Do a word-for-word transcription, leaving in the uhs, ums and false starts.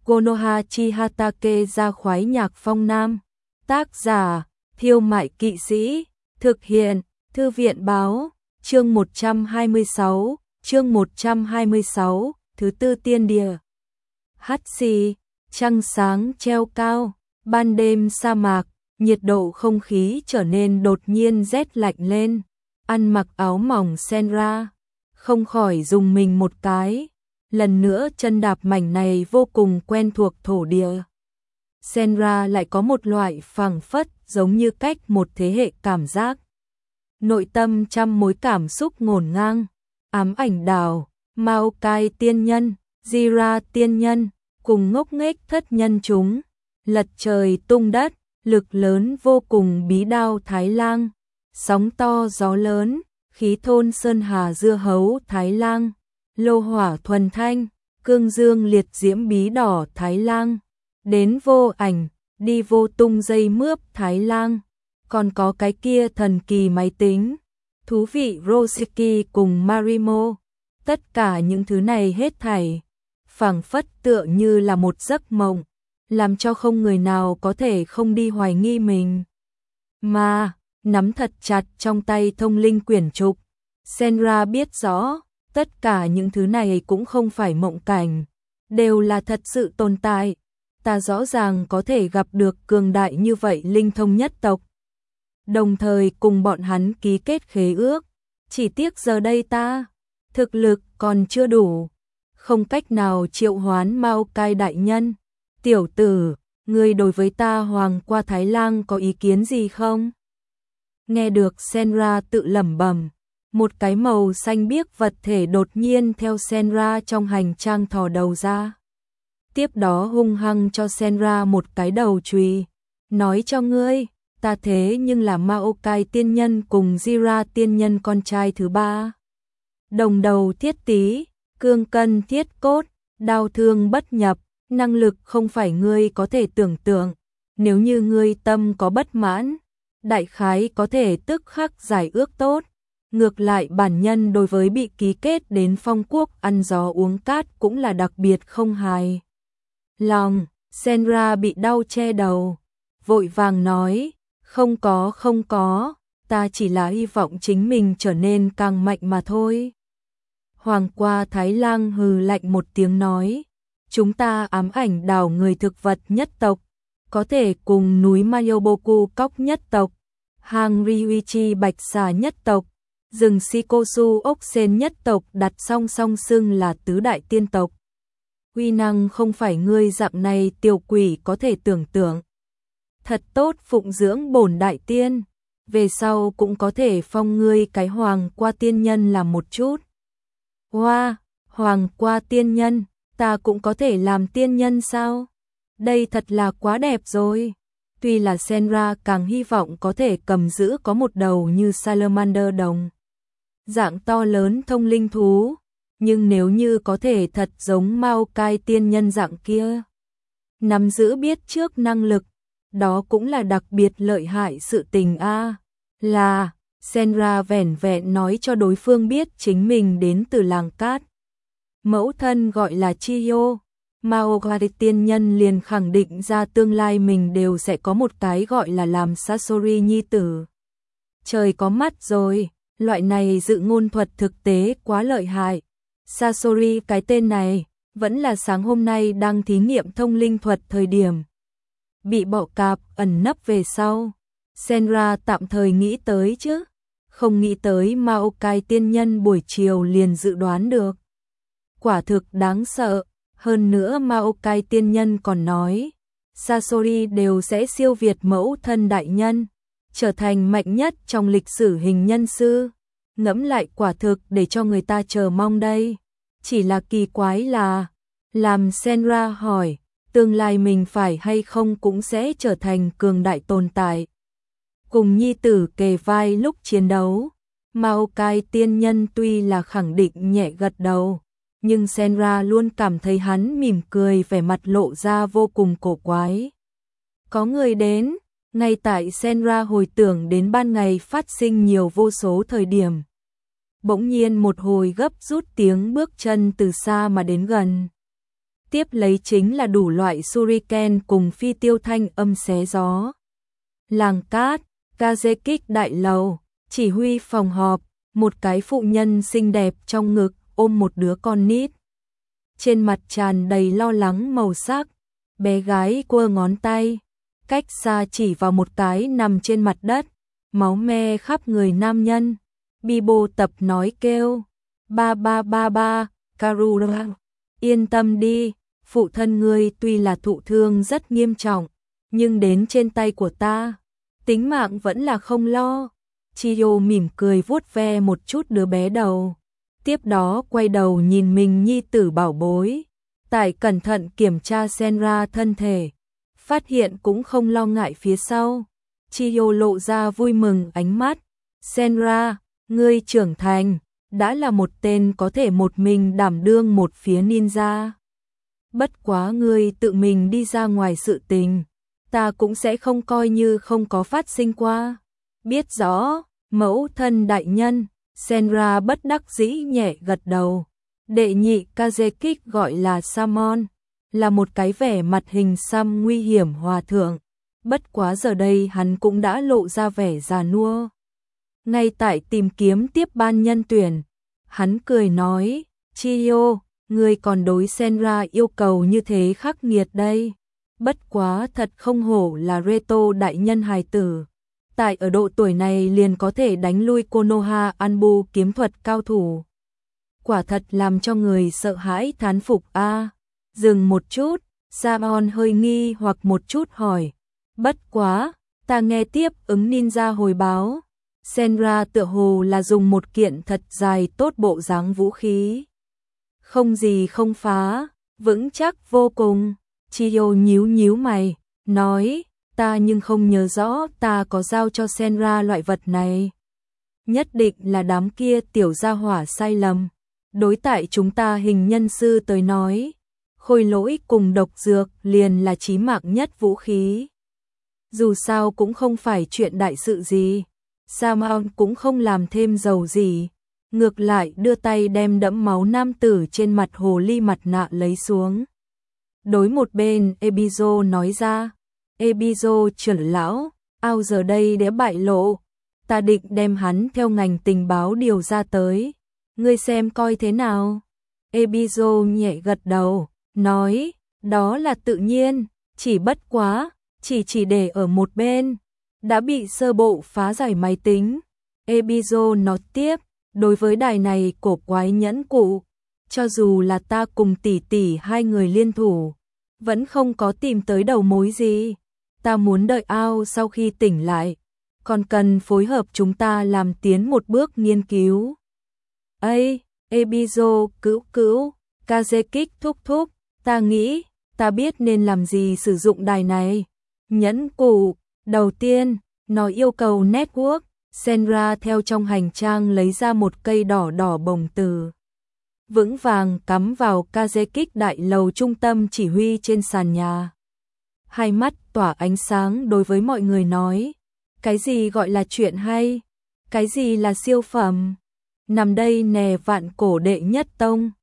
Konoha Chihatake ra khoái nhạc phong nam. Tác giả, Thiêu Mại Kỵ Sĩ. Thực hiện, Thư viện báo. Chương một trăm hai mươi sáu, chương một trăm hai mươi sáu, thứ tư tiên địa. Hắt xì, trăng sáng treo cao, ban đêm sa mạc, nhiệt độ không khí trở nên đột nhiên rét lạnh lên. Ăn mặc áo mỏng Senra, không khỏi dùng mình một cái. Lần nữa chân đạp mảnh này vô cùng quen thuộc thổ địa. Senra lại có một loại phảng phất giống như cách một thế hệ cảm giác. Nội tâm trăm mối cảm xúc ngổn ngang. Ám ảnh đảo, Maokai tiên nhân, Jira tiên nhân, cùng ngốc nghếch thất nhân chúng. Lật trời tung đất, lực lớn vô cùng bí đao Thái Lang. Sóng to gió lớn, khí thôn sơn hà dưa hấu Thái Lang. Lô hỏa thuần thanh, cương dương liệt diễm bí đỏ Thái Lang. Đến vô ảnh, đi vô tung dây mướp Thái Lang. Còn có cái kia thần kỳ máy tính, thú vị Rosiki cùng Marimo. Tất cả những thứ này hết thảy, phảng phất tựa như là một giấc mộng, làm cho không người nào có thể không đi hoài nghi mình. Mà, nắm thật chặt trong tay thông linh quyển trục, Senra biết rõ, tất cả những thứ này cũng không phải mộng cảnh, đều là thật sự tồn tại. Ta rõ ràng có thể gặp được cường đại như vậy linh thông nhất tộc. Đồng thời cùng bọn hắn ký kết khế ước, chỉ tiếc giờ đây ta, thực lực còn chưa đủ, không cách nào triệu hoán Maokai đại nhân. Tiểu tử, ngươi đối với ta Hoàng qua Thái Lang có ý kiến gì không? Nghe được Senra tự lẩm bẩm, một cái màu xanh biếc vật thể đột nhiên theo Senra trong hành trang thò đầu ra. Tiếp đó hung hăng cho Senra một cái đầu chùy, nói cho ngươi, ta thế nhưng là Maokai tiên nhân cùng Jira tiên nhân con trai thứ ba. Đồng đầu thiết tí, cương cân thiết cốt, đao thương bất nhập, năng lực không phải ngươi có thể tưởng tượng. Nếu như ngươi tâm có bất mãn, đại khái có thể tức khắc giải ước tốt. Ngược lại bản nhân đối với bị ký kết đến phong quốc ăn gió uống cát cũng là đặc biệt không hài lòng. Senra bị đau che đầu, vội vàng nói, không có không có, ta chỉ là hy vọng chính mình trở nên càng mạnh mà thôi. Hoàng qua Thái Lang hừ lạnh một tiếng nói, chúng ta ám ảnh đảo người thực vật nhất tộc, có thể cùng núi Mayoboku cóc nhất tộc, hang Ryuichi bạch xà nhất tộc, rừng Shikosu ốc sên nhất tộc đặt song song xưng là tứ đại tiên tộc. Uy năng không phải ngươi dạng này tiểu quỷ có thể tưởng tượng. Thật tốt phụng dưỡng bổn đại tiên, về sau cũng có thể phong ngươi cái hoàng qua tiên nhân làm một chút. Hoa, hoàng qua tiên nhân, ta cũng có thể làm tiên nhân sao? Đây thật là quá đẹp rồi. Tuy là Senra càng hy vọng có thể cầm giữ có một đầu như Salamander đồng dạng to lớn thông linh thú, nhưng nếu như có thể thật giống Maokai tiên nhân dạng kia, nắm giữ biết trước năng lực, đó cũng là đặc biệt lợi hại sự tình a. Là, Senra vẻn vẹn nói cho đối phương biết chính mình đến từ làng cát. Mẫu thân gọi là Chiyo, Maokai tiên nhân liền khẳng định ra tương lai mình đều sẽ có một cái gọi là làm Sasori nhi tử. Trời có mắt rồi, loại này dự ngôn thuật thực tế quá lợi hại. Sasori cái tên này, vẫn là sáng hôm nay đang thí nghiệm thông linh thuật thời điểm bị bọ cạp ẩn nấp về sau. Senra tạm thời nghĩ tới chứ, không nghĩ tới Maokai tiên nhân buổi chiều liền dự đoán được. Quả thực đáng sợ, hơn nữa Maokai tiên nhân còn nói, Sasori đều sẽ siêu việt mẫu thân đại nhân, trở thành mạnh nhất trong lịch sử hình nhân sư. Ngẫm lại quả thực để cho người ta chờ mong đây. Chỉ là kỳ quái là, làm Senra hỏi, tương lai mình phải hay không cũng sẽ trở thành cường đại tồn tại. Cùng nhi tử kề vai lúc chiến đấu, Maokai tiên nhân tuy là khẳng định nhẹ gật đầu, nhưng Senra luôn cảm thấy hắn mỉm cười vẻ mặt lộ ra vô cùng cổ quái. Có người đến, ngay tại Senra hồi tưởng đến ban ngày phát sinh nhiều vô số thời điểm. Bỗng nhiên một hồi gấp rút tiếng bước chân từ xa mà đến gần. Tiếp lấy chính là đủ loại shuriken cùng phi tiêu thanh âm xé gió. Làng cát, Kazekik đại lầu, chỉ huy phòng họp, một cái phụ nhân xinh đẹp trong ngực ôm một đứa con nít. Trên mặt tràn đầy lo lắng màu sắc, bé gái quơ ngón tay, cách xa chỉ vào một cái nằm trên mặt đất, máu me khắp người nam nhân. Bibo tập nói kêu, ba ba ba ba, Karura, yên tâm đi, phụ thân ngươi tuy là thụ thương rất nghiêm trọng, nhưng đến trên tay của ta, tính mạng vẫn là không lo. Chiyo mỉm cười vuốt ve một chút đứa bé đầu, tiếp đó quay đầu nhìn mình nhi tử bảo bối, tại cẩn thận kiểm tra Senra thân thể, phát hiện cũng không lo ngại phía sau. Chiyo lộ ra vui mừng ánh mắt, Senra, ngươi trưởng thành, đã là một tên có thể một mình đảm đương một phía ninja. Bất quá ngươi tự mình đi ra ngoài sự tình, ta cũng sẽ không coi như không có phát sinh qua. Biết rõ, mẫu thân đại nhân. Senra bất đắc dĩ nhẹ gật đầu. Đệ nhị Kazekik gọi là Samon, là một cái vẻ mặt hình xăm nguy hiểm hòa thượng. Bất quá giờ đây hắn cũng đã lộ ra vẻ già nua. Ngay tại tìm kiếm tiếp ban nhân tuyển, hắn cười nói, Chiyo, ngươi còn đối Senra yêu cầu như thế khắc nghiệt đây. Bất quá thật không hổ là Reto đại nhân hài tử. Tại ở độ tuổi này liền có thể đánh lui Konoha Anbu kiếm thuật cao thủ. Quả thật làm cho người sợ hãi thán phục a. À, dừng một chút, Samon hơi nghi hoặc một chút hỏi. Bất quá, ta nghe tiếp ứng ninja hồi báo. Senra tựa hồ là dùng một kiện thật dài tốt bộ dáng vũ khí. Không gì không phá, vững chắc vô cùng. Chiyo nhíu nhíu mày, nói, ta nhưng không nhớ rõ ta có giao cho Senra loại vật này. Nhất định là đám kia tiểu gia hỏa sai lầm. Đối tại chúng ta hình nhân sư tới nói, khôi lỗi cùng độc dược liền là chí mạng nhất vũ khí. Dù sao cũng không phải chuyện đại sự gì. Samon cũng không làm thêm dầu gì. Ngược lại đưa tay đem đẫm máu nam tử trên mặt hồ ly mặt nạ lấy xuống. Đối một bên Ebizo nói ra, Ebizo trưởng lão, ao giờ đây đã bại lộ, ta định đem hắn theo ngành tình báo điều ra tới, ngươi xem coi thế nào. Ebizo nhẹ gật đầu, nói, đó là tự nhiên, chỉ bất quá, chỉ chỉ để ở một bên, đã bị sơ bộ phá giải máy tính. Ebizo nói tiếp, đối với đài này cổ quái nhẫn cụ, cho dù là ta cùng tỷ tỷ hai người liên thủ, vẫn không có tìm tới đầu mối gì. Ta muốn đợi ao sau khi tỉnh lại, còn cần phối hợp chúng ta làm tiến một bước nghiên cứu. Ây, Ebizo cứu cứu, Kazekik thúc thúc, ta nghĩ, ta biết nên làm gì sử dụng đài này. Nhẫn cụ, đầu tiên, nó yêu cầu network. Senra theo trong hành trang lấy ra một cây đỏ đỏ bồng từ, vững vàng cắm vào Kazekik đại lầu trung tâm chỉ huy trên sàn nhà. Hai mắt tỏa ánh sáng đối với mọi người nói, cái gì gọi là chuyện hay, cái gì là siêu phẩm, nằm đây nè vạn cổ đệ nhất tông.